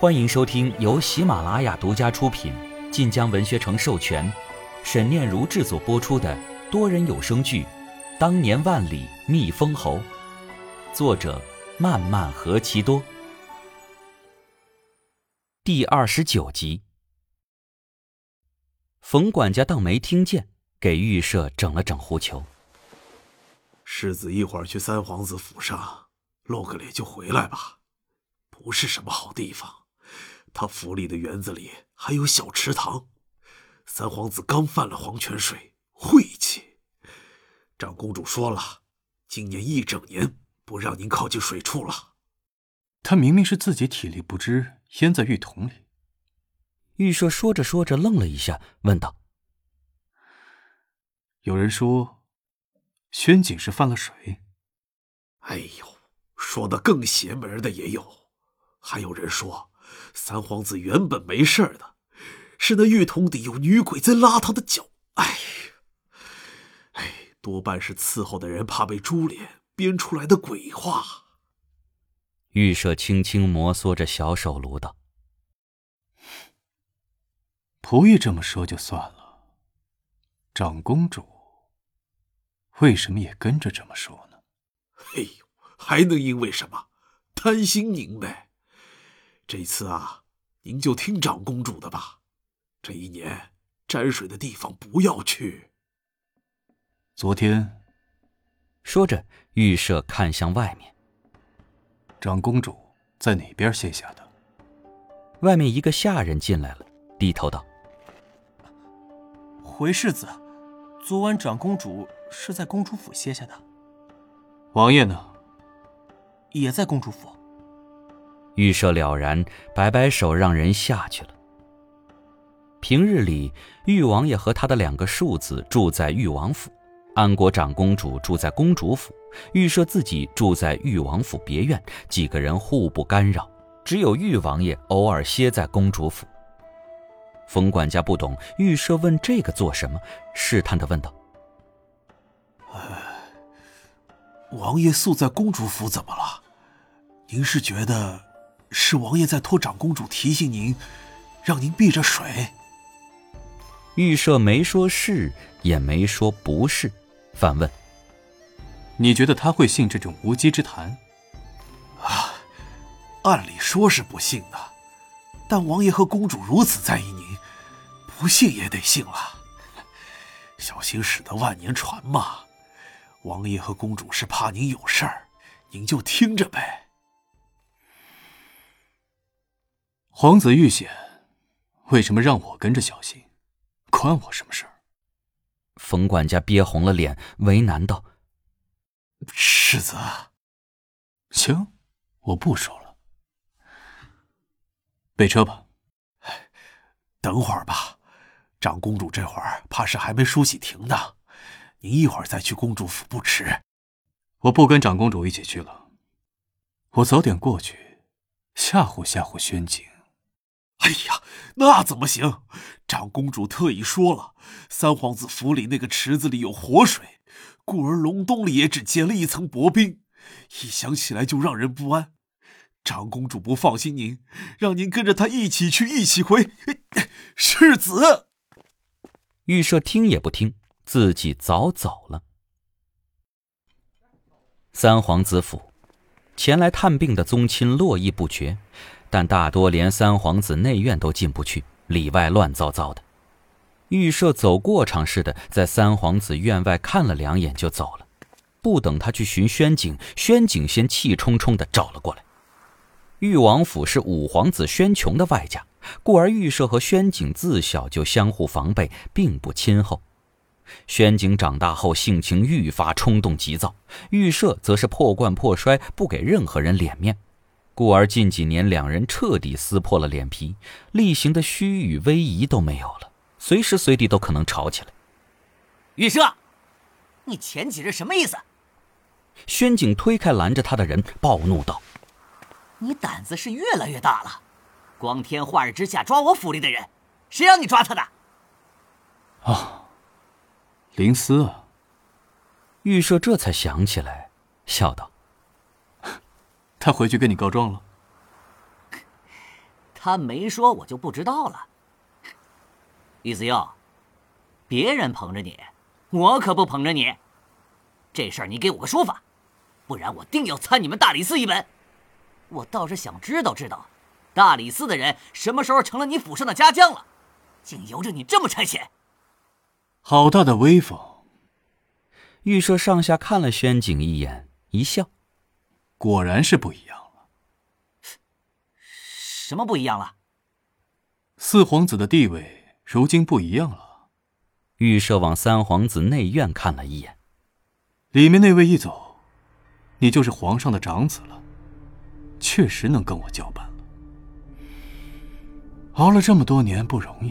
欢迎收听由喜马拉雅独家出品、晋江文学城授权、沈念如制作播出的多人有声剧《当年万里觅封侯》，作者漫漫何其多。第29集。冯管家当没听见，给预设整了整狐裘。 世子一会儿去三皇子府上露个脸就回来吧，不是什么好地方。他府里的园子里还有小池塘，三皇子刚犯了黄泉水，晦气。长公主说了，今年1整年不让您靠近水处了。 他明明是自己体力不支，淹在浴桶里。 预设说着说着愣了一下，问道： 有人说宣景是犯了水。 哎呦，说的更邪门的也有，还有人说三皇子原本没事的，是那浴桶底有女鬼在拉他的脚。多半是伺候的人怕被株连编出来的鬼话。 预设轻轻摩挲着小手炉道： 仆役这么说就算了，长公主为什么也跟着这么说呢？ 还能因为什么？担心您呗。这次您就听长公主的吧，这一年沾水的地方不要去。 昨天， 说着预设看向外面， 长公主在哪边卸下的？ 外面一个下人进来了，低头道： 回世子，昨晚长公主是在公主府歇下的。 王爷呢？ 也在公主府。 预设了然，摆摆手让人下去了。平日里，裕王爷和他的2个庶子住在裕王府，安国长公主住在公主府，预设自己住在裕王府别院，几个人互不干扰，只有裕王爷偶尔歇在公主府。冯管家不懂预设问这个做什么，试探地问道： 王爷宿在公主府怎么了？您是觉得是王爷在托长公主提醒您，让您避着水？ 预设没说是也没说不是，反问： 你觉得他会信这种无稽之谈？ 按理说是不信的，但王爷和公主如此在意您，不信也得信了。小心驶得万年船嘛，王爷和公主是怕您有事儿，您就听着呗。 皇子遇险，为什么让我跟着小心？关我什么事儿？ 冯管家憋红了脸，为难道： 世子。 行，我不说了。备车吧。 等会儿吧，长公主这会儿怕是还没梳洗停呢，您一会儿再去公主府不迟。 我不跟长公主一起去了，我早点过去吓唬吓唬宣景。 那怎么行？长公主特意说了，三皇子府里那个池子里有活水，故而隆冬里也只结了一层薄冰，一想起来就让人不安。长公主不放心您，让您跟着她一起去一起回。世子！ 预设听也不听，自己早走了。三皇子府，前来探病的宗亲络绎不绝，但大多连三皇子内院都进不去，里外乱糟糟的。预设走过场似的在三皇子院外看了2眼就走了，不等他去寻宣景，宣景先气冲冲地找了过来。裕王府是5皇子宣琼的外家，故而预设和宣景自小就相互防备，并不亲厚。宣景长大后性情愈发冲动急躁，预设则是破罐破摔，不给任何人脸面，故而近几年2人彻底撕破了脸皮，例行的虚与威仪都没有了，随时随地都可能吵起来。 预设，你前几日什么意思？ 宣景推开拦着他的人，暴怒道： 你胆子是越来越大了，光天化日之下抓我府里的人，谁让你抓他的？ 林思啊。 预设这才想起来，笑道： 他回去跟你告状了？ 他没说，我就不知道了。玉子佑，别人捧着你，我可不捧着你。这事儿你给我个说法，不然我定要参你们大理寺一本。我倒是想知道，大理寺的人什么时候成了你府上的家将了，竟由着你这么差遣。 好大的威风！ 玉舍上下看了宣景一眼，一笑。 果然是不一样了。 什么不一样了？ 四皇子的地位如今不一样了。 玉舍往三皇子内院看了一眼， 里面那位一走，你就是皇上的长子了，确实能跟我叫板了。熬了这么多年不容易，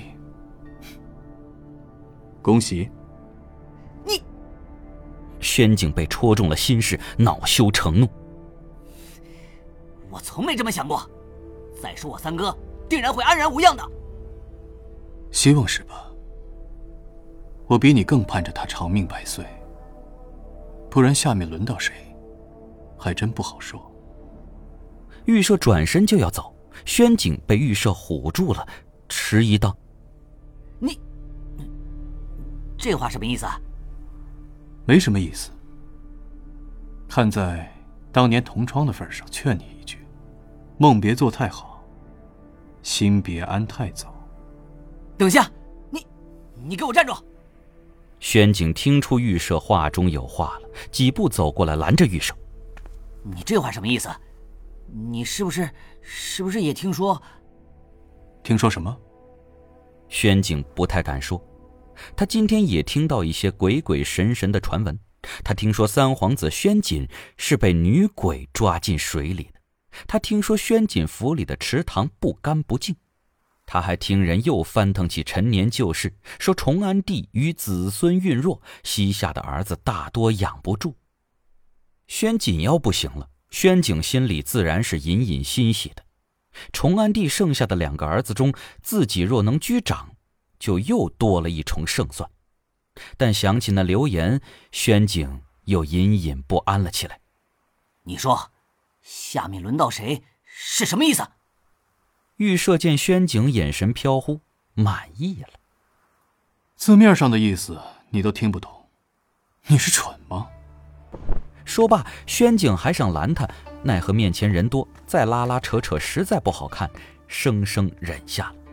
恭喜！ 你， 宣景被戳中了心事，恼羞成怒。 我从没这么想过。再说我三哥定然会安然无恙的。 希望是吧？我比你更盼着他长命百岁，不然下面轮到谁，还真不好说。 玉舍转身就要走，宣景被玉舍唬住了，迟疑道：“ 你，这话什么意思啊？” 没什么意思。看在当年同窗的份上，劝你一句：梦别做太好，心别安太早。 等下，你给我站住！ 宣景听出玉舍话中有话了，几步走过来拦着玉舍：“ 你这话什么意思？你是不是也听说？” 听说什么？ 宣景不太敢说。他今天也听到一些鬼鬼神神的传闻。他听说三皇子宣锦是被女鬼抓进水里的，他听说宣锦府里的池塘不干不净，他还听人又翻腾起陈年旧事，说崇安帝与子孙孕弱，膝下的儿子大多养不住。宣锦要不行了，宣景心里自然是隐隐欣喜的。崇安帝剩下的2个儿子中，自己若能居长，就又多了一重胜算。但想起那流言，宣景又隐隐不安了起来。 你说下面轮到谁是什么意思？ 玉舍见宣景眼神飘忽，满意了。 字面上的意思你都听不懂，你是蠢吗？ 说罢，宣景还想拦他，奈何面前人多，再拉拉扯扯实在不好看，生生忍下了。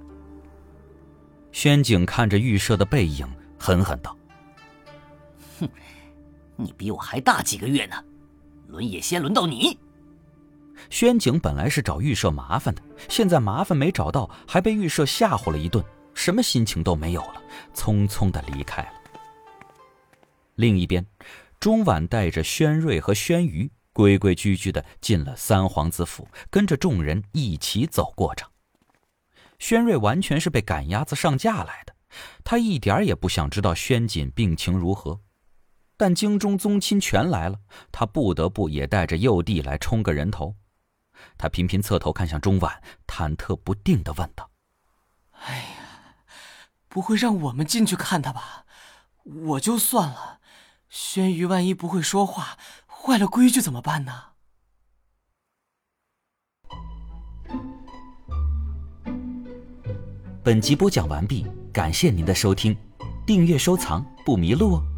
宣景看着玉舍的背影，狠狠道：“ 哼，你比我还大几个月呢，轮也先轮到你。” 宣景本来是找玉舍麻烦的，现在麻烦没找到，还被玉舍吓唬了一顿，什么心情都没有了，匆匆地离开了。另一边，钟婉带着宣瑞和宣瑜规规矩矩地进了三皇子府，跟着众人一起走过场。宣瑞完全是被赶鸭子上架来的，他一点也不想知道宣锦病情如何，但京中宗亲全来了，他不得不也带着幼弟来充个人头。他频频侧头看向钟婉，忐忑不定地问道：“ 哎呀，不会让我们进去看他吧？我就算了，宣瑜万一不会说话，坏了规矩怎么办呢？” 本集播讲完毕，感谢您的收听，订阅收藏不迷路哦。